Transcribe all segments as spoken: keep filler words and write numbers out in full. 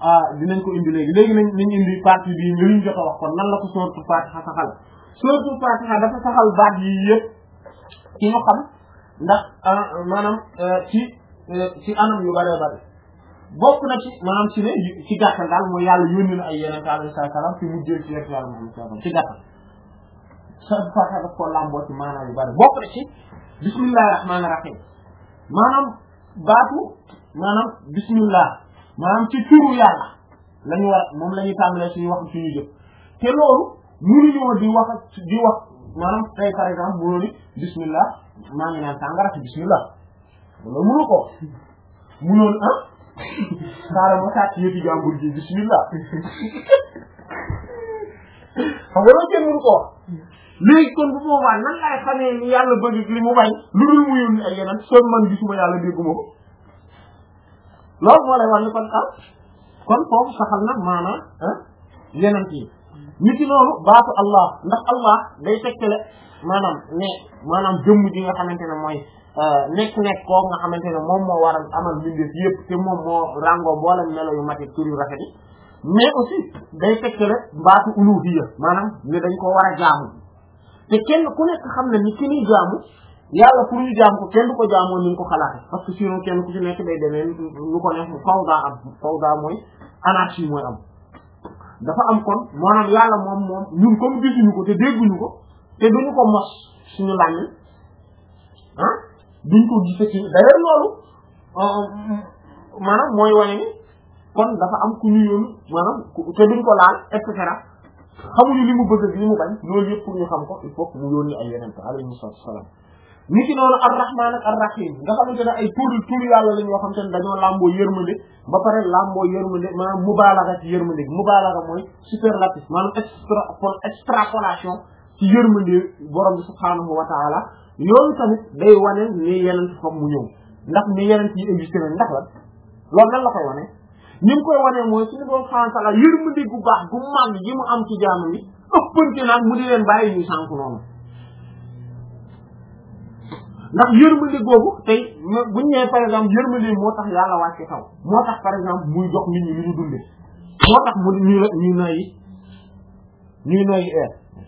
ah dinañ ko indi léegi léegi nañ nañ indi partie bi ñu luñ jot a wax kon nan la ko sourate Fatiha saxal sourate Fatiha dafa saxal baat yi yëpp ci ñu xam ndax maanaam ci ci anam yu bëree bëri bokk na ci maanaam ci ne ci gàttal daal mooy yàlla yónni na ay yeneen alayhi salaam fi mu jël ci yàlla yàlla Muhammad sallallahu alayhi wasallam ci gàttal sourate Fatiha daf koo làmboo ci maanaam yu bëri bokk na ci bismillahir rahmanir rahim maanaam baatu maanaam bismillah maanaam ci turu yàlla la ñu war moom la ñuy tàmbalee suñu wax suñu jëf te loolu mënuñoo di wax di wax maanaam tey par exemple bu ni bismillah maa ngi naan sàngara ci bismillah loolu mënu ko mënoon ah xaaral ma sàcc yëfi jàmbur ji bismillah xam nga loolu kenn mënu ko wax léegi kon bu boobaa nan laay xamee ni yàlla bëgg li mu bañ lu dul mu yónni ay yeneen soo man gisuma yàlla dégguma ko loolu moo lay wax ni kon ah kon foofu saxal na maanaam ah yeneen yi nit ki noonu baatu Allah ndax Allah day tekkale maanaam ne maanaam jëmm ji nga xamante ne mooy nekk-nekk koo nga xamante ne moom moo waral amal mbindeef yëpp te moom moo ràngoo boolem melo yu mati tur yu rafet yi mais aussi day tekkale baatu uluhiyya maanaam ne dañ ko war a jaamu te kenn ku nekk xam ne ni ki ñuy jaamu yàlla pour ñu jaam ko kenn du ko jaamoo ni ñu ko xalaate parce que sinon kenn ku ci nekk day demee lu ko neex fawda am fawda mooy anarchie mooy am dafa am kon maanaam yàlla moom moom ñun comme gisuñu ko te dégguñu ko te duñu ko mos suñu làmmiñ ah duñ ko gise ci d'ailleurs loolu maanaam mooy wane ni kon dafa am ku ñu yoon maanaam te duñ ko laal et cetera xamuñu li mu bëgg li mu bañ loolu yëpp pour ñu xam ko il faut que mu yónni ay yeneen alayhi salaam nit ki noonu ar-rahman ak ar-rahim nga xamante ne ay tur tur yàlla lañ yoo xamante ne dañoo làmboo yërmande ba pare làmboo yërmande maanaam mubaalaga ci yërmande mubaalaga mooy superlatif maanaam extra extrapolation ci yërmande borom bi subhaanahu wa taala yooyu tamit day wane ni yeneen ci foog mu ñëw ndax ni yeneen yi existé na ndax la loolu nan la koy wane ni mu koy wane mooy suñu borom subhaanahu wa taala yërmande gu baax gu màgg gi mu am ci jaamu yi ëppante nag mu di leen bàyyi ñuy sànk noonu ndax yërmande googu tey buñ nee par exemple yërmande moo tax yàlla wàcce taw moo tax par exemple muy jox nit ñi lu ñu dundee moo tax mu ñuy ñuy noyyi ñuy noyyi air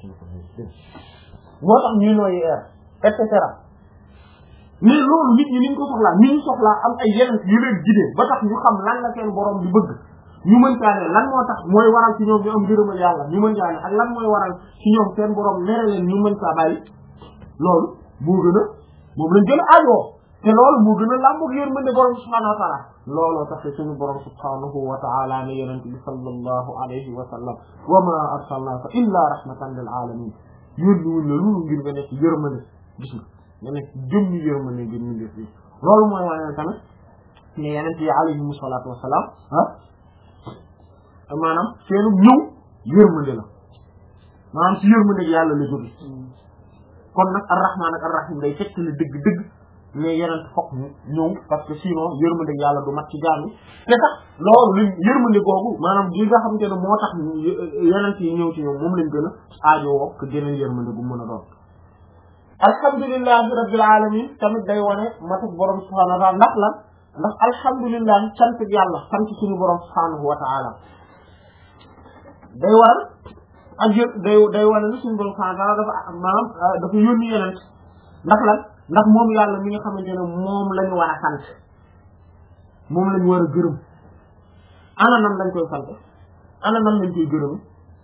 moo tax ñuy noyyi air et cetera mais loolu nit ñi ni ñu ko soxlaa ni ñu soxlaa am ay yeneen yu leen gidee ba tax ñu xam lan la seen borom di bëgg ñu mën caa ne lan moo tax mooy waral ci ñoom ñu am ngërëmal yàlla ñu mën caa ne ak lan mooy waral ci ñoom seen borom mere leen ñu mën caa bàyyi loolu moo gën a moom lañ gën a aajoo te loolu moo gën a làmboog yërmande borom subhaanahu wa taala looloo tax suñu borom subhaanahu wa taala ne yonent bi sallallahu alayhi wa sallam wa ma arsalnaaka illa rahmatan lil alamin yónni wuñ la loolu ngir nga nekk yërmande gis nga nga nekk jëmmi yërmande ngir ñu def yi loolu mooy wane tamit ne yonent yi alayhimu salaatu wa salaam ah maanaam seenu ñëw yërmande la maanaam ci yërmande yàlla la jóge kon nag ar-rahman ak ar-rahim day fekk ne dëgg-dëgg mais yeneen fokk ñëw parce que sinon yërmande yàlla du mat ci jaam yi te sax loolu li yërmande googu maanaam li nga xamante ne moo tax yeneen yi ñëw ci ñoom moom lañ gën a aajowoo que geneen yërmande bu mën a doon. alhamdulillahi rabbil alamin tamit day wane matuk borom subhanahu wa ta'ala ndax lan ndax alhamdulillah sant yàlla sant suñu borom subhanahu wa ta'ala day war. ak yë day day wane ni suñu borom subhanahu wa ta'ala dafa maanaam dafa yónni yeneen ndax lan ndax moom yàlla mi nga xamante ne moom la ñu war a sant moom la ñu war a gërëm ana nan lañ koy sant ana nan lañ koy gërëm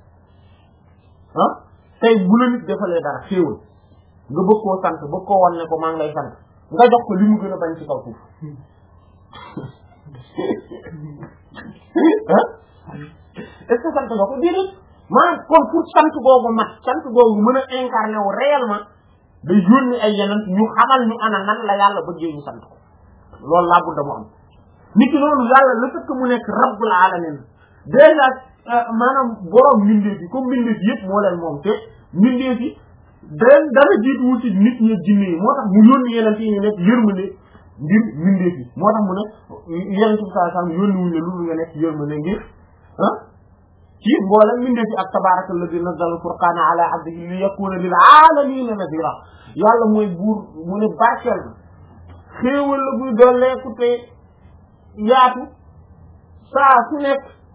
ah tey bu la nit defalee dara xéewal nga bëgg koo sant bëgg koo wan ne ko maa ngi lay sant nga jox ko li mu gën a bañ ci kaw suuf ah est-ce que sant nga ko déedéet maanaam kon pour sant googu mat sant googu mën a incarné wu réellement day yónni ay yeneen ñu xamal ñu ana nan la yàlla bëggee ñu sant ko loolu laa budda mu am nit ki noonu yàlla le fait que mu nekk rabbul alamin déjà maanaam borom mbindeef yi comme mbindeef yëpp moo leen moom te mbindeef yi den dara jiitu wu ci nit ñi jinne yi moo tax mu yónni yeneen yi ñu nekk yërmande ngir mbindeef yi moo tax mu ne yeneen ci saa saa yónni wuñ ne lu nga nekk yërmande ngir ah ci mboolem mbindeef yi ak tabaraka alladhi nazzala al-furqana ala abdihi li yakuna lil alamina nadira yàlla mooy buur mu ne barkeel na xéewal la buy dooleeku te yaatu saa su nekk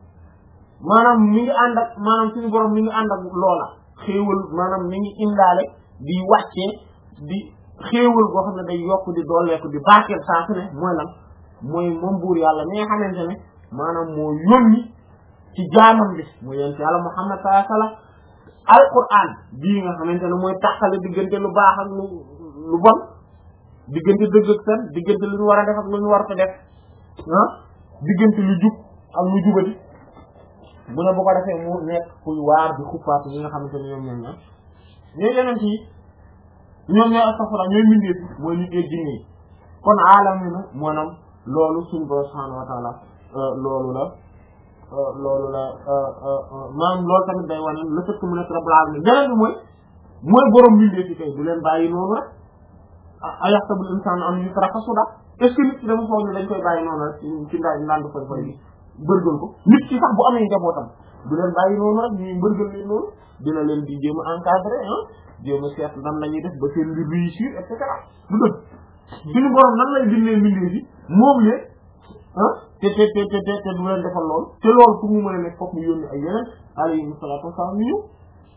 maanaam mi ngi ànd ak maanaam suñu borom mi ngi ànd ak loola xéewal maanaam mi ngi indaale di wàccee di xéewal boo xam ne day yokk di dooleeku di barkeel saa su ne mooy lan mooy moom buur yàlla mi nga xamante ne maanaam moo yónni ci jaamam bi mu yonent yàlla Muhammad sallallahu alayhi wasallam alquran bii nga xamante ne mooy taxale diggante lu baax ak lu lu bon diggante dëgg ak fen diggante lu ñu war a def ak lu ñu war a def ah diggante lu jub ak lu jubati bu ne bu ko defee mu nekk kuy waar di xuppaatu ñi nga xamante ne ñoom ñoom ñoom ñooy yeneen yi ñoom ñooy astafurlah ñooy mbindeef mooy nit ñi jinne yi kon aalam yi na maanaam loolu suñu borom subhanahu wa ta'ala loolu la loolu la maanaam loolu tamit day wane le fait que mu nekk rabbul alamin beneen bi mooy mooy borom mbindeef yi kay du leen bàyyi noonu rek ayaxsabul insaanu an yutraka suda est-ce que nit ki dama foog ne dañ koy bàyyi noonu rek ci ndaa ndandu foy foy bi bërgël ko nit ki sax bu amee njabootam du leen bàyyi noonu rek ñuy mbërgël leen noonu dina leen di jéem a encadrer ah jéem a seet nan la ñuy def ba seen mbir réussir et cetera du dëgg suñu borom nan lay bindee mbindee fi moom le ah te te te te te du leen defal loolu te loolu pour mu mën a nekk foofu mu yónni ay yeneen alayhi salaatu wasalaam ñu ñëw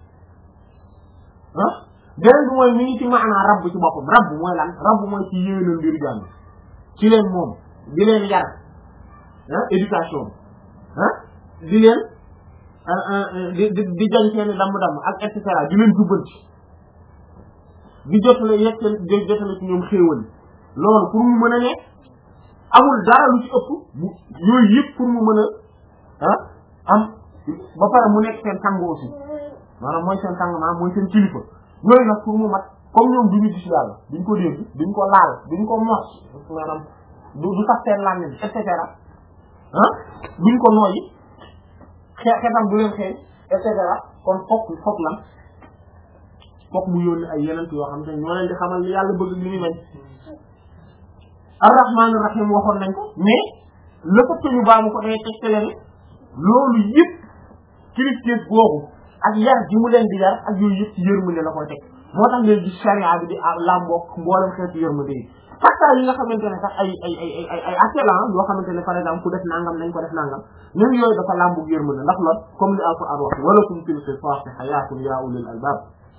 ah beneen bi mooy mi ngi ci maanaa rabb ci boppam rabb mooy lan rabb mooy ci yéwénal mbiru jàmm ci leen moom di leen yar ah éducation ah di leen di di di jañ seeni damm-damm ak et cetera di leen jubbanti di jotale yegg di jotale ci ñoom xéewal loolu pour mu mën a nekk amul dara lu ci ëpp bu yooyu yëpp pour mu mën a ah am ba pare mu nekk seen sang aussi maanaam mooy seen sang maanaam mooy seen kilifa yooyu nag pour mu mat comme ñoom duñu gis yàlla duñ ko dégg duñ ko laal duñ ko mos maanaam du du sax seen làmmiñ et cetera ah duñ ko nooyi xe xetam du leen xeeñ et cetera kon fokk fokk lan fokk mu yónni ay yeneen yoo xam te ñoo leen di xamal li yàlla bëgg li muy bañ ar-rahmaan ar-rahiim waxoon nañ ko mais le fait que ñu baamu ko day tegtale ne loolu yëpp kilifteef googu ak yar ji mu leen di yar ak yooyu yëpp ci yërmande la koy teg moo tax ngeen gis charia bi di làmboo mboolem xeetu yërmande yi facteurs yi nga xamante ne sax ay ay ay ay ay accident yoo xamante ne par exemple ku def nangam nañ ko def nangam même yooyu dafa làmbu yërmande ndax lool comme li Alxuraan wax wala kum fil qisaasi hayaatun yaa ulil albaab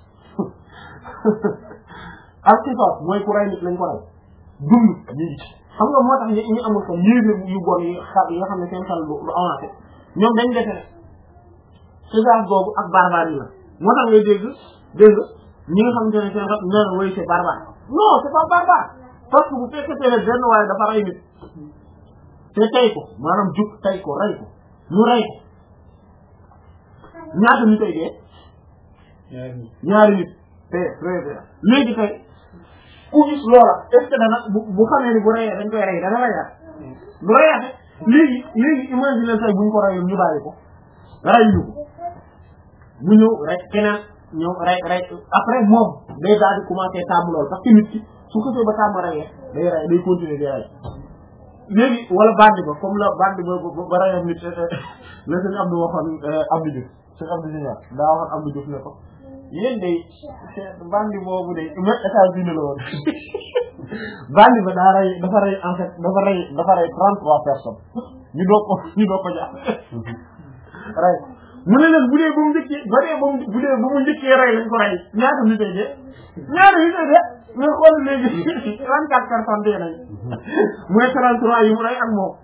al-qisaas mooy ku rey nit lañ ko rey dund ñu ngi ci xam nga moo tax ñu amul ko yéene yu bon yi xar yi nga xam ne seen xel du avancé ñoom dañ defe ne qisaas boobu ak barbarie la moo tax ngay dégg dégg ñi nga xamante ne seen xel nee na way c'est barbare non c'est pas barbare parce que bu fekkee ne benn waaye dafa rey nit te tey ko maanaam jug tey ko rey ko ñu rey ko ñaata ñu tey dee ñaari nit te léegi tey ku gis loola est-ce que dana bu bu xamee ni bu reyee dañ koy rey dana reyaat du reyaate léegi léegi imagine tey buñ ko reyoon ñu bàyyi ko rey ñu ko mu ñëw rek keneen ñëw rey rey après moom day daal di commencer tàmm lool parce que nit ki su ko see ba tàmm reyee day rey day continuer di rey léegi wala bandi ba comme la bandi ba ba reyoon nit la sëñ Abdou waxoon Abdou Diouf sëñ Abdou Diouf daa waxoon Abdou Diouf ne ko yéen day bandi boobu day même États-Unis la woon bandi ba daa rey dafa rey en fait dafa rey dafa rey trente-trois personnes ñu doog ko ñu doog ko jàpp rey mu ne leen bu dee ba mu njëkkee ba dee ba mu bu dee ba mu njëkkee rey lañ ko rey ñaata nit ay dee ñaata nit ay dee mais xool léegi trente-quatre personnes dee nañ mooy trente-trois yi mu rey ak moom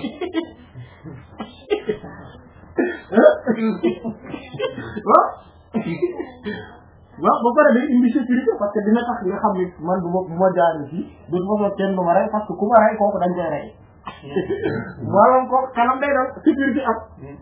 waaw waaw ba pare day indi sécurité parce que dina tax nga xam ni man du ma bu ma jaaree fii du ma fa kenn du ma rey parce que ku ma rey kooku dañ koy rey maanaam kooku kanam day dal sécurité am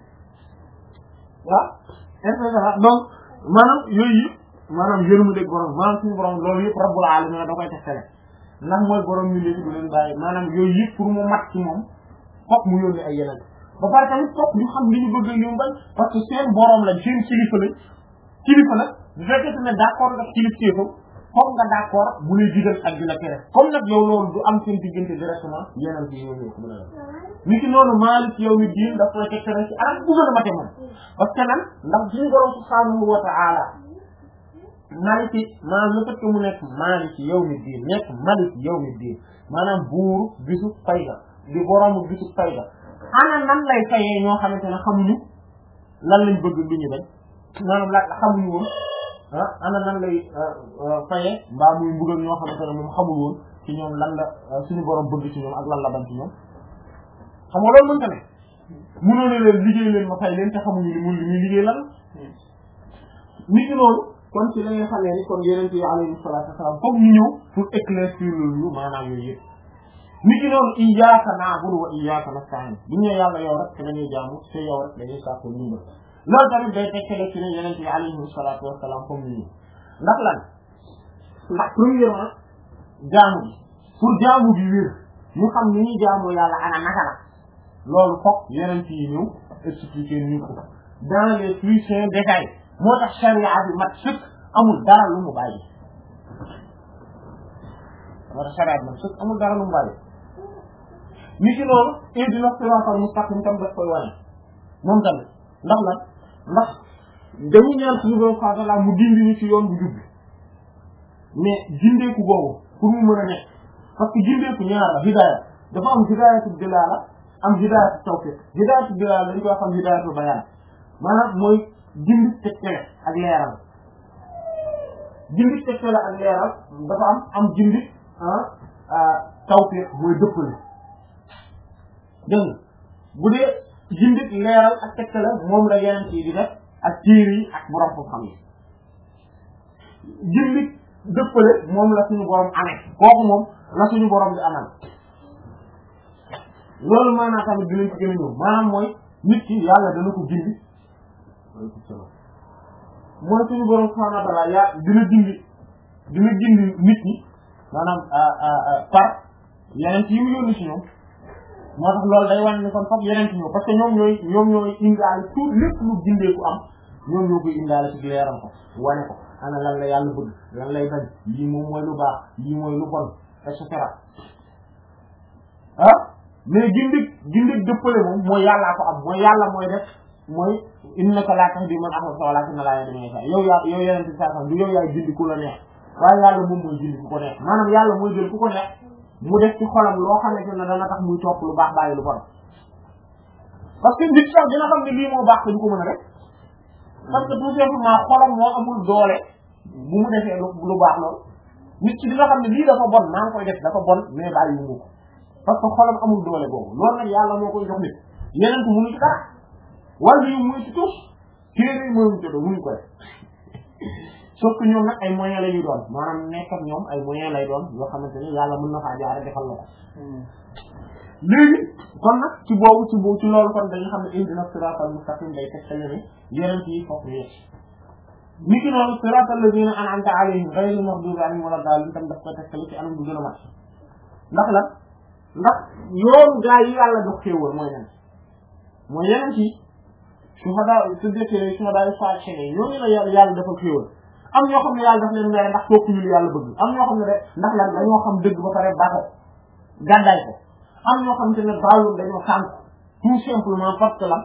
waaw et cetera donc maanaam yooyu maanaam yërmu dégg borom maanaam suñu borom loolu yëpp rabbul alamin da koy tegtale ndax mooy borom ñu léegi du leen bàyyi maanaam yooyu yëpp pour mu mat ci moom fokk mu yónni ay yeneen ba pare tamit fokk ñu xam li ñu bëgg li mu bañ parce que seen borom lañ seen kilifa lañ kilifa nag bu fekkee ne d'accord nga kilifteefam fokk nga d'accord bu lay digal ak di la tere comme nag yow loolu du am seen diggante directement yeneen ci yow ko mën a def ni ki noonu Maalik yow mi diin daf koy tegtere ci anam bu gën a mate moom parce que nan ndax suñu borom subhaanahu wa ta'ala Maliki maanaam lu fekk mu nekk Maliki yow mi diin nekk Maliki yow mi diin maanaam buuru bisu fayda di boroomu bisu fayda ana nan lay fayee ñoo xamante ne xamuñu lan lañ bëgg lu ñu bañ maanaam la xamuñu woon ah ana nan lay faye mbaa muy mbugal ñoo xamante ne moom xamul woon ci ñoom lan la suñu borom bëgg ci ñoom ak lan la bañ ci ñoom xam nga loolu mënta ne mënoo ne leen liggéey leen ma fay leen te xamuñu li mu li muy liggéey lan nit ki loolu kon ci la nga xamee ni kon yeneen yi alayhi salaatu wasalaam foog ñu ñëw pour éclaircir loolu maanaam yooyu yëpp nit ki noonu iyyaaka na'budu wa iyyaaka nasta'iin bu ñu yàlla yow rek te dañuy jaamu te yow rek dañuy sàkku ndimbal loolu tamit day tekkale ci ne yeneen yi alayhi salaatu wasalaam comme ñu ndax lan ndax premièrement jaamu bi pour jaamu bi wér ñu xam ni ñuy jaamu yàlla ana naka la loolu foog yeneen yi ñëw expliquer ñu ko dans les plus fins détails moo tax sharia bi mat sëkk amul dara lu mu bàyyi moo tax sharia bi mat sëkk amul dara lu mu bàyyi ni ki loolu ihdina siraatal mustaqim tam daf koy wane moom tamit ndax lan ndax dañu ñaan suñu borom subhaanahu wa ta'aala mu dindi ñu ci yoon bu jub mais gindeeku boobu pour mu mën a nekk parce que gindeeku ñaar la hidaaya dafa am hidaayatu dilaala am hidaayatu tawfiq hidaayatu dilaala dañ koy xam hidaayatu bayaan maanaam mooy gindi tegtale ak leeral gindi tegtale ak leeral dafa am am gindi ah tawfiq mooy dëppale dégg nga bu dee gindi leeral ak tegtale moom la yeneen ci di def ak téere yi ak borom ko xam yi gindi dëppale moom la suñu borom amee kooku moom la suñu borom di amal loolu maanaam tamit dinañ ci gën a ñëw maanaam mooy nit ki yàlla dana ko gindi mooy suñu borom subhaanahu wa ta'aala yaa dina gindi dina gindi nit ñi maanaam par yeneen ci yi mu yónni ci ñoom moo tax loolu day wane ni kon foog yeneen ci ñëw parce que ñoom ñooy ñoom ñooy indaale tout lépp lu gindeeku am ñoom ñoo koy indaale ci leeral ko wane ko ana lan la yàlla bëgg lan lay bañ lii moom mooy lu baax lii mooy lu bon et cetera ah mais gindig gindig dëppale moom mooy yàllaa ko am mooy yàlla mooy def mooy innaka laa tahdi man ahbabta walaakinna Allaaha yahdii man yashaa yow yaa yow yeneen ci saa du yow yaay gindi ku la neex waaye yàlla moom mooy gindi ku ko neex maanaam yàlla mooy jël ku ko neex mu def ci xolam loo xamante ne dana tax muy topp lu baax bàyyi lu bon parce que nit sax dina xam ne lii moo baax te du ko mën a def parce que tout simplement xolam moo amul doole bu mu defee lu baax lool nit ci dina xam ne lii dafa bon maa ngi koy def dafa bon mais bàyyi wu ko parce que xolam amul doole boobu loolu nag yàlla moo koy jox nit yeneen ko mënu ci dara wala yu muy ci tuus téere mënuñ ko mënuñ ko def sauf que ñoom nag ay moyens la ñuy doon maanaam nekk ak ñoom ay moyens lay doon yoo xamante ne yàlla mën na faa jaare defal la ko léegi kon nag ci boobu ci boobu ci loolu kon dañu xam ne ihdina siraatal mustaqim day teg tale ne yeneen yi foofu ñu yegg ni ki noonu siraatal lazina an'amta alayhim ghayril maghdubi alayhim wala daalliin tam daf koy tegtale ci anam bu gën a mat ndax lan ndax yoon gaa yi yàlla jox xéewal mooy nan mooy yeneen ci suhadaa su defee suhadaa yu faat xene ñooñu la yàlla yàlla dafa xéewal am ñoo xam ne yàlla daf leen mere ndax topp ñu lu yàlla bëgg am ñoo xam ne de ndax lan dañoo xam dëgg ba pare ba ko gàddaay ko am ñoo xam te ne baalul dañoo sànk tout simplement parce que lan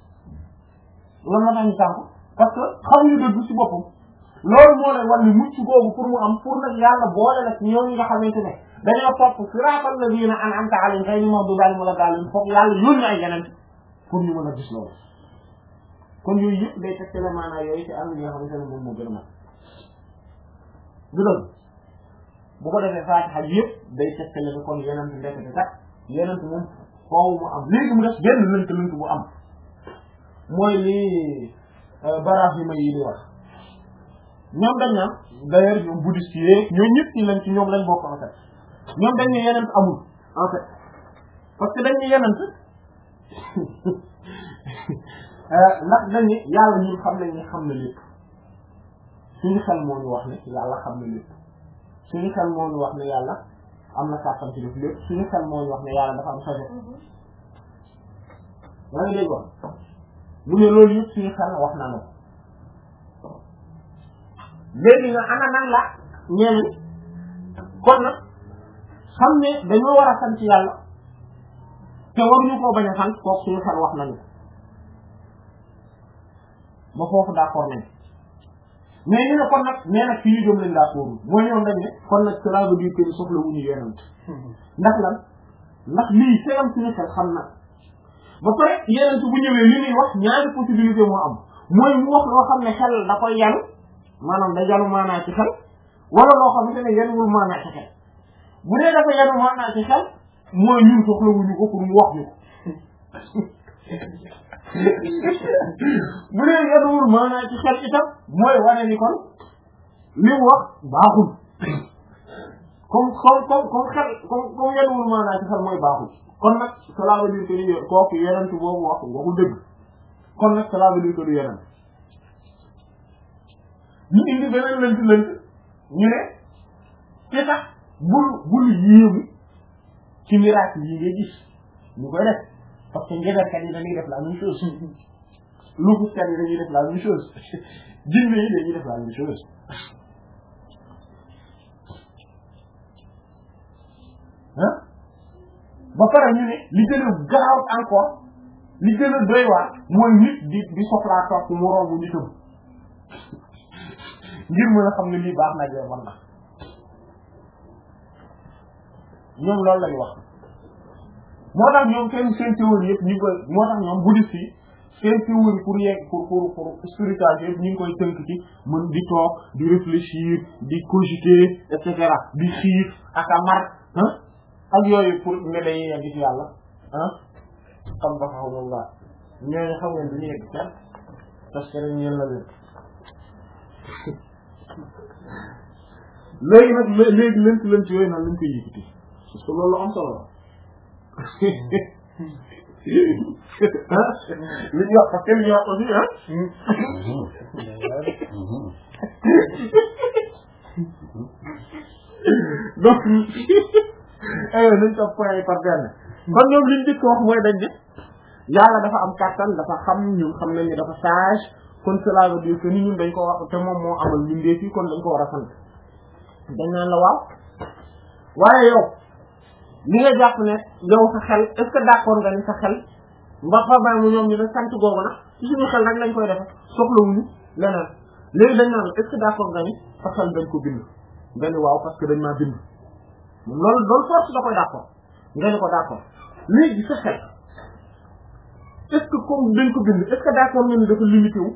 lan moo tax ñu sànk parce que xamuñu dëgg ci boppam loolu moo lay wan ni mucc boobu pour mu am pour nag yàlla boole la ci ñooñu nga xamante ne dañoo topp siraatal laziina an'amta alayhim ghayril maghduubi alayhim wala daalliin foog yàlla yónni ay yeneen pour ñu mën a gis loolu kon yooyu yëpp day tegtale maanaam yooyu ci am li nga xamante ne moom moo gën a mat du dëgg bu ko defee Faatiha yëpp day tegtale ne kon yeneen ndekete kat yeneen moom foofu mu am léegi mu def benn lënt lënt bu am mooy li Baraahima yi di wax ñoom dañ naan d'ailleurs ñoom bouddhiste yi ñoo ñëpp ci lañ ci ñoom lañ bokk en fait ñoom dañ ne yeneen amul en fait parce que dañ ne yeneen ndax dañ ne yàlla ñun xam nañ ne xam na lépp suñu xel moo ñu wax ne yàlla xam na lépp suñu xel moo ñu wax ne yàlla am na kàttan ci def lépp suñu xel moo ñu wax ne yàlla dafa am sagesse yaa ngi dégg wax mu ne loolu yëpp suñu xel wax na ko léegi nga ana nan la ñeen kon nag xam ne dañoo war a sant yàlla te waruñu koo bañ a sant kooku suñu xel wax nañu ba foofu d'accord nañ mais ñu ne kon nag nee nag fi ñu jëm lañ d'accord mooy ñoom dañ ne kon nag cela veut dire que soxla wuñu yeneen ndax lan ndax lii seegam suñu xel xam na ba pare yeneen bu ñëwee li ñuy wax ñaari possibilité moo am mooy mu wax loo xam ne xel da koy yanu maanaam da yanu maanaa ci xel wala loo xamante ne yanuwul maanaa ci xel bu dee dafa yanu maanaa ci xel mooy ñun soxlawuñu ko pour mu wax ñu ko bu dee yanuwul maanaa ci xel itam mooy wane ni kon li mu wax baaxul comme comme comme comme xel comme comme yanuwul maanaa ci xel mooy baaxul kon nag cela veut dire que ni kooku yeneen boobu wax waxul dëgg kon nag cela veut dire que du yeneen ñu indi beneen lënt lënt ñu ne ci tax bul bul yéemu ci miracle yi ngay gis ñu koy def parce que ngeberkat yi dañuy def la même chose lukuskat yi dañuy def la même chose jinne yi dañuy def la même chose ah ba pare ñu ne li gën a garaaw encore li gën a doy waar mooy nit di di soxlaa topp mu romb nitam ngir mën a xam ne lii baax na jee war na ñoom loolu lañu wax moo tax ñoom seen seen théorie yëpp ñu ngi koy moo tax ñoom bouddhiste yi seen théorie pour yeeg pour pour pour spiritualité yëpp ñu ngi koy tënk ci mën di toog di réfléchir di cogiter et cetera di xiif ak a mar ah ak yooyu pour ne dañuy yegg ci yàlla ah xam ba xamullah ñooñu xam ngeen duñu yegg kenn parce que rek ñeen la leen léegi nag léegi lënt lënt yooyu nag lañ koy yëkkati parce que loolu am solo la li ñu wax parce que li ñu wax aussi ah donc aywa nañ topp point yi par benn kon ñoom liñ dëkk wax mooy dañ ne yàlla dafa am kàttan dafa xam ñun xam nañ ne dafa sage kon cela veut dire que ni ñun dañ ko wax te moom moo amal bindee fii kon dañ ko war a sant dañ naan la waaw waaye yow li nga jàpp ne yow sa xel est-ce que d'accord nga ni sa xel mba fa bay mu ñoom ñu ne sant googu nag ci suñu xel rek lañ koy defe soxlawuñu leneen léegi dañ naan est-ce que d'accord nga ni sa xel dañ ko bind nga ni waaw parce que dañ maa bind loolu loolu force da koy d'accord nga ni ko d'accord léegi sa xel est-ce que comme dañ ko bind est-ce que d'accord nga ni dafa limité wu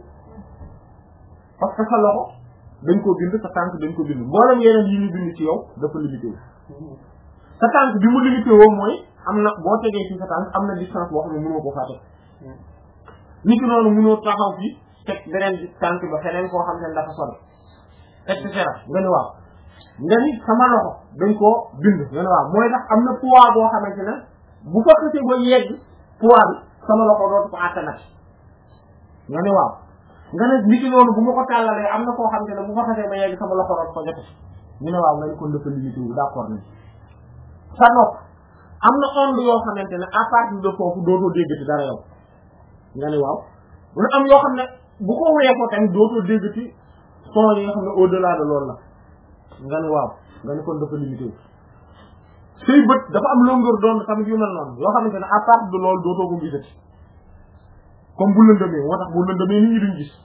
parce que sa loxo dañ ko bind sa tànk dañ ko bind mboolem yeneen yi ñu bind ci yow dafa limité wu sa tànk bi mu limité woo mooy am na boo tegee ci sa tànk am na distance boo xam ne mënoo ko faa teg nit ki noonu mënoo taxaw fii teg beneen tànk ba feneen koo xam ne dafa sori et cetera nga ni waaw nga ni sama loxo dañ koo bind nga ni waaw mooy tax am na poids boo xamante ne bu fa xasee ba yegg poids bi sama loxo dootu ko attanati nga ni waaw nga ne nit ki noonu bu ma ko tàllalee am na koo xamante ne bu fa xasee ba yegg sama loxo dootu ko jote ñu ne waaw nga ni kon dafa limité wu d'accord nañ sa nopp am na onde yoo xamante ne à partir de foofu dootoo déggati dara yow nga ni waaw mu am yoo xam ne bu ko weesoo tamit dootoo déggati son yi nga xam ne au delà de loolu la nga ni waaw nga ni kon dafa limité say bët dafa am longueur d'onde tamit yu mel noonu yoo xamante ne à partir de loolu dootoo ko gisati comme bu lëndëmee moo tax bu lëndëmee nit ñi duñ gis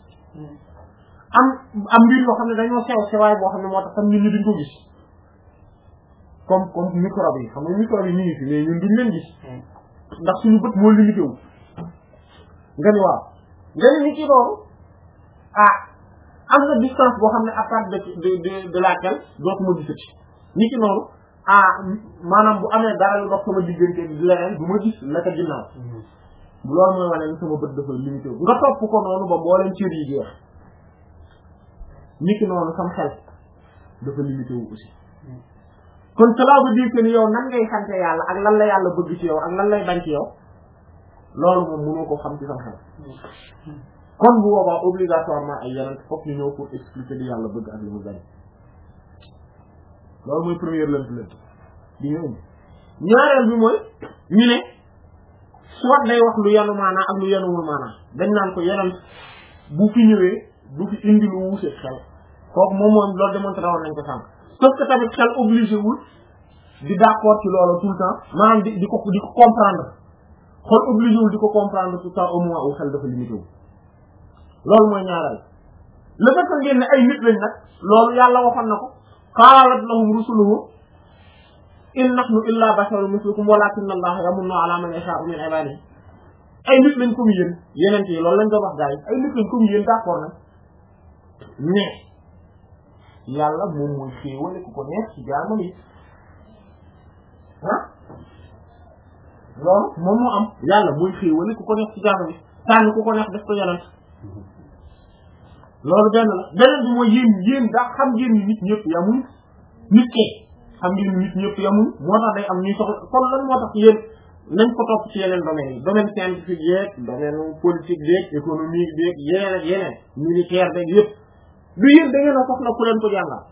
am am mbir yoo xam ne dañoo sew sewaay boo xam ne moo tax tam nit ñi duñ ko gis comme comme microbe yi xam nga microbe yi ñu ngi fi mais ñun duñ leen gis ndax suñu bët moo limité wu nga ni waaw nga ni ni ci loolu ah am na distance boo xam ne à part de de de de laquelle dootuma gisati ni ci noonu ah maanaam bu amee dara lu dox sama diggante bi leneen du ma gis la ca ginnaaw bu loolu mooy wane ni sama bët dafa limité wu nga topp ko noonu ba mbooleen cër yi jeex ni ki noonu sam xel dafa limité wu aussi kon cela veut dire que ni yow nan ngay xante yàlla ak lan la yàlla bëgg ci yow ak lan lay bañ ci yow loolu moom mënoo ko xam ci sam xel kon bu boobaa obligatoirement ay yeneen fokk ñu ñëw pour expliquer li yàlla bëgg ak li mu bañ loolu mooy première lënt lënt di ñu indi ñaareel bi mooy ñu ne soit day wax lu yanu maanaa ak lu yanuwul maanaa dañ naan ko yeneen bu fi ñëwee du fi indi lu wuute xel kooku moom moom loolu démontré woon nañ ko sànq sauf que tamit xel obligé wul di d'accord ci loolu tout le temps maanaam di di ko di ko comprendre xol obligé wul di ko comprendre tout le temps au moment où xel dafa limité wu loolu mooy ñaareel le fait que ngeen ne ay nit lañ nag loolu yàlla waxoon na ko qaalat lahum rusuluhum in nahnu illa basharun mislukum walakinna allaha yamunnu ala man yasha'u min ibadihi ay nit lañ comme yéen yeneen yi loolu lañ doon wax gars yi ay nit lañ comme yéen d'accord na mais yàlla moom mooy xéewale ku ko neex ci jaamam yi ah loolu moom moo am yàlla mooy xéewale ku ko neex ci jaamam yi tànn ku ko neex def ko yeneen loolu benn la beneen bi mooy yéen yéen daa xam ngeen ni nit ñëpp yamuñ nit kee xam ngeen ni nit ñëpp yamuñ moo tax day am ñuy soxla kon lan moo tax yéen nañ ko topp ci yeneen domaines yi domaine scientifique yeeg domaine politique beeg économique beeg yeneen ak yeneen militaire beeg yëpp du yéen da ngeen a soxla ku leen ko jàngal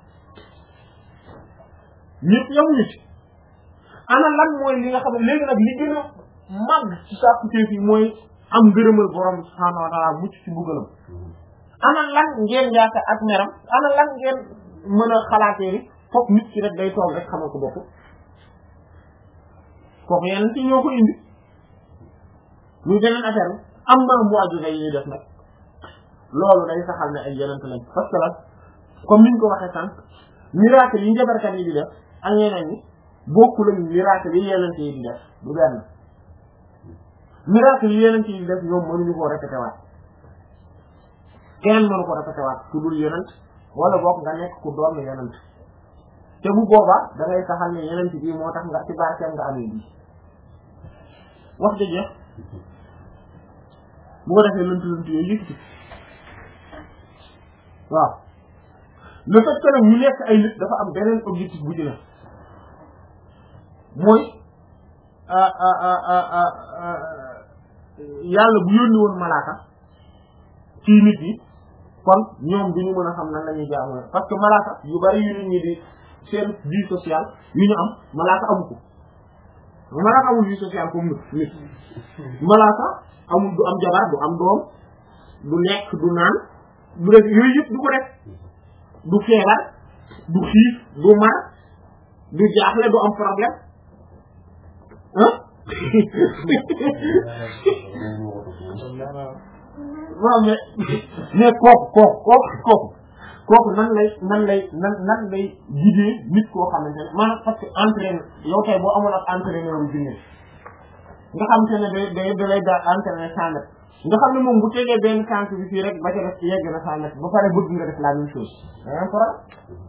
ñëpp yamuñu ci ana lan mooy li nga xam ne léegi nag li gën a màgg ci sàkkuteef yi mooy am ngërëmal borom subhaanahu wa ta'ala mucc ci mbugalam ana lan ngeen yaakaar ak meram ana lan ngeen mën a xalaatee ni foog nit ki rek day toog rek xamal ko bopp kooku yenn ci ñoo ko indi muy beneen affaire bi am na mu aju yi ñuy def nag loolu day saxal ne ay yeneen lañ parce que nag comme niñ ko waxee sànq miracle yi njabarkat yi di def ak ñeneen ñi bokkul ak miracle yi yeneen yi di def du benn miracle yi yeneen yi di def ñoom mënuñu koo répété waat kenn mënu ko répété waat ku dul yeneen wala boog nga nekk ku doon yeneen te bu boobaa da ngay saxal ne yeneen bi moo tax nga ci barkeem nga amee bi wax dëgg jeex bu ko defee lënt lënt yooyu yëkkati waaw le fait que nag ñu nekk ay nit dafa am beneen objectif bu ci ne mooy yàlla bu yónni woon malaaka ci nit yi kon ñoom duñu mën a xam nan la ñuy jaamoo parce que malaaka yu bari yu nit ñi di seen vie sociale yu ñu am malaaka amu ko malaaka amul vie sociale comme nit malaaka amul du am jabar du am doom du lekk du naan du def yooyu yëpp du ko def du feebar du xiif du mar du jaaxle du am problème ah waaw mais mais kooku kooku kooku kooku kooku nan lay nan lay nan nan lay guider nit koo xamante ne maanaam parce que entraîne yow tey boo amoon ak entraîneur bu junne nga xamante ne day day da lay daal entraîner cent mètres nga xam ne moom bu tegee benn centre bi fii rek ba ca def yegg na cent mètres ba pare bëgg nga def la même chose da nga faral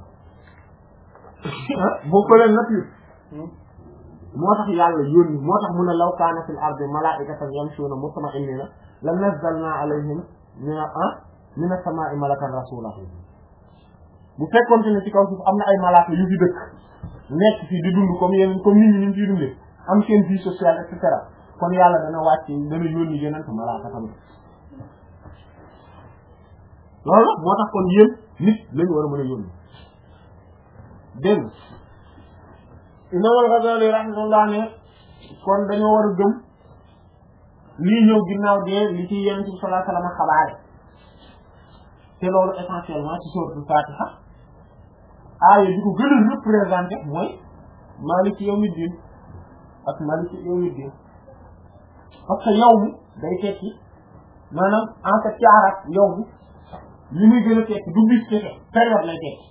ah boo ko leen nature moo tax yàlla yónni moo tax mu ne law kaana fil ardi malaa'ikatan yamshuuna mutma'innina la nazzalna alayhim mina ah mina samaa'i malakan rasula bu fekkoon ne ci kaw suuf am na ay malaaka yu fi dëkk nekk fi di dund comme yéen comme nit ñi ñu ciy dundee am seen vie sociale et cetera kon yàlla dana wàcc dana yónni yeneen malaaka tamit loolu moo tax kon yéen nit lañu war a mën a yónni dégg nga Imam Al-Ghazali rahimahullah ne kon dañoo war a gëm lii ñëw ginnaaw dee li ci Yonent bi sallallahu alayhi wa sallam xabaare te loolu essentiellement ci sourate Fatiha aaya bi ko gën a représenté mooy Maliki yawmiddin ak Maliki yawmiddin parce que yow mi day tekki maanaam en fait ci arab yow mi li muy gën a tekki du bis kese période lay tekki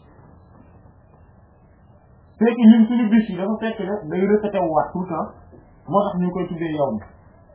fekk ñun suñu bis yi dafa fekk ne day répété wu waat tout le temps moo tax ñu koy tuddee yow mi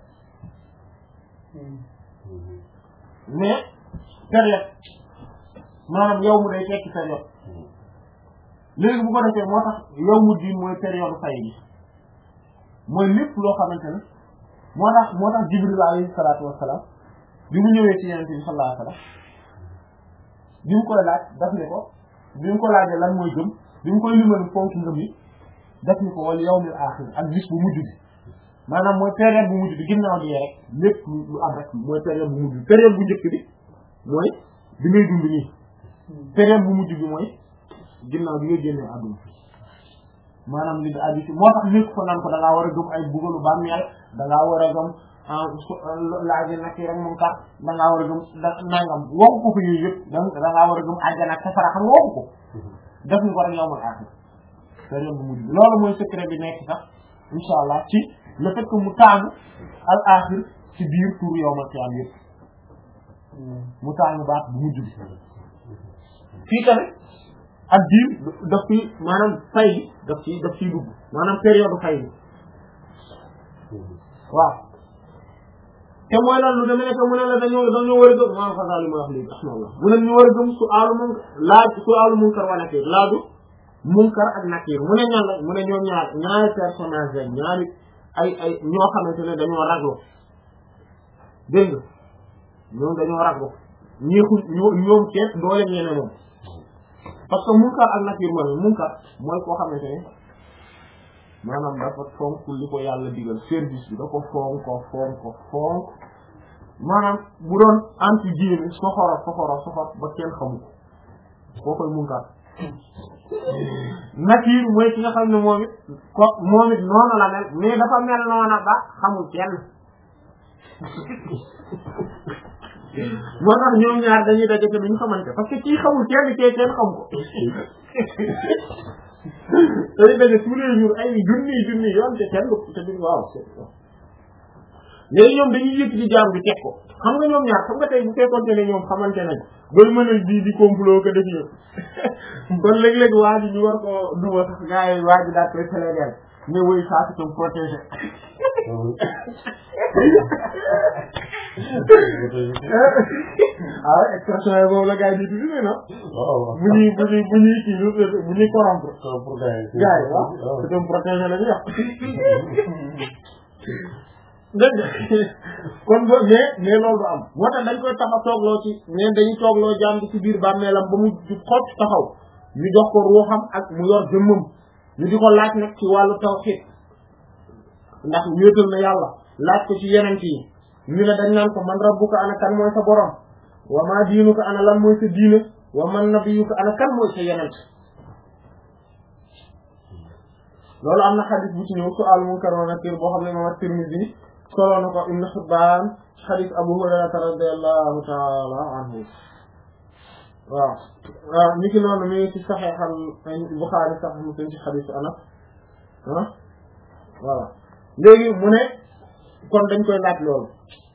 mais période maanaam yow mu day tekki période léegi bu ko defee moo tax yow mu diin mooy période fay bi mooy lépp loo xamante ne moo tax moo tax Jibril alayhi salaatu wassalaam bi mu ñëwee ci Yonent bi sallallahu alayhi wasallam bi mu koy laaj daf ne ko bi mu ko laajee lan mooy gëm bi mu koy limal fonk ngëm yi daf ni ko wal yawmil aaxir ak bis bu mujj bi maanaam mooy période bu mujj bi ginnaaw bi rek lépp lu am rek mooy période bu mujj bi période bu njëkk bi mooy bi ngay dund nii période bu mujj bi mooy ginnaaw bi ngay génnee àdduna maanaam li da addi ci moo tax nekk ko naan ko da ngaa war a gëm ay bugalu bàmmeel da ngaa war a gëm laaji nag rek moom kat da ngaa war a gëm nangam waxu ko fi yooyu yëpp da da ngaa war a gëm àjjana ak safara xam nga waxu ko def ni ko rek yawmal aaxir période bu mujj bi loolu mooy secret bi nekk sax insha allah ci le fait que mu taamu al aaxir ci biir tur yawmal qiyaam yëpp mu taamu baat bu mujj bi fii tamit ak diir daf ci maanaam fay bi daf ci daf ciy dugg maanaam période fay bi waaw te mooy lan lu demee nekk mu ne la dañoo dañoo war a gëm maanaam xasaali mooy wax léegi rahmallah mu ne ñu war a gëm su aalu mun laaj su aalu munkar wa nakir laaju munkar ak nakir mu ne ñan la mu ne ñoom ñaar ñaari personnage la ñaari ay ay ñoo xamante ne dañoo raglu dégg nga ñoom dañoo raglu ñeexu ñoom keet doole ñeene moom parce que munkar ak nakir mooy munkar mooy koo xamante ne maanaam dafa fonk li ko yàlla digal service bi da ko fonk ko fonk ko fonk maanaam bu doon anti diine soxoro soxoro soxor ba kenn xamu ko koo koy munkar nakir mooy ki nga xam ne moom it ko moom it noonu la mel mais dafa mel noona ba xamul kenn moo tax ñoom ñaar dañuy daje te duñu xamante parce que kii xamul kenn kee kenn xam ko dañuy daje tous les jours ay junni junni yoon te kenn te duñ waaw léegi ñoom dañuy yëkk di jaam bi teg ko xam nga ñoom ñaar xam nga tey bu fekkoonte ne ñoom xamante nañ bay mën a di di complot ko def yëpp kon léeg-léeg waa ji ñu war ko duma sax gars yi waa ji daal koy Sénégal mais woy saa si tam protégé ah expression yi boobu la gars yi di tudd non bu ñuy bu ñuy bu ñuy kii bu ñuy corrompre gars yi waaw c'est un protégé la ñu wax dégg kon bo mais mais loolu du am moo tax dañ koy taxa toogloo ci mais dañuy toogloo jaam bi ci biir bàmmeelam ba mu jub xott taxaw ñu jox ko ruuxam ak mu yor jëmmam ñu di ko laaj nag ci wàllu tawhid ndax wéetal na yàlla laaj ko ci yeneen yi ñu ne dañ naan ko man rabbuka ana kan mooy sa borom wa ma diinuka ana lan mooy sa diine wa man nabiyuka ana kan mooy sa yeneen loolu am na xadis bu ci ñëw su'aal munkar wa nakiir boo xam ne imam Tirmidhi solo na ko Ibn Hibbaan xadis Abu Hurayrata radiyallahu ta'ala anhu waaw waaw ni ki noonu mi ci Sahih al-Bukhari sax mu ci xadis Anas ah voilà léegi mu ne kon dañ koy laaj loolu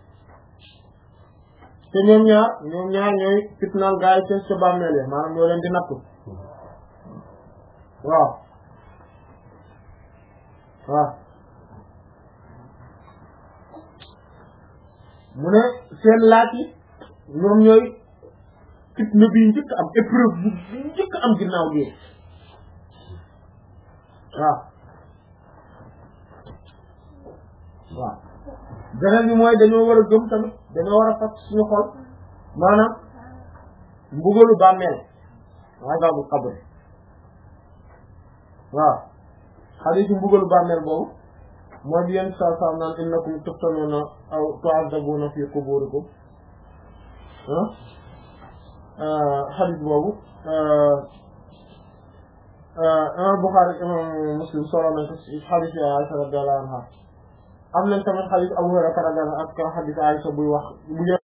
te ñoom ñaar ñoom ñaar ñooy fitnaal gaa yi ca bàmmeel yi maanaam ñoo leen di nattu waaw waaw mu ne seen laaj yi ñoom ñooy fitna bi njëkk am épreuve bu njëkk am ginnaaw bi waaw waaw beneen bi mooy dañoo war a gëm tamit dañoo war a fas suñu xol maanaam mbugalu bàmmeel azabul qabr waaw xadiisu mbugalu bàmmeel boobu mooy bi yenn saa saa naan innakum tuftanuuna aw tu'azzabuuna fi quburikum ah xadiis boobu imam Bukhari imam Muslim solo nañ ko ci xadiis Aysa radiyallahu anha am nañ tamit xadiis Abu Hurayra radiyallahu anhu ak xadiis Aysa buy wax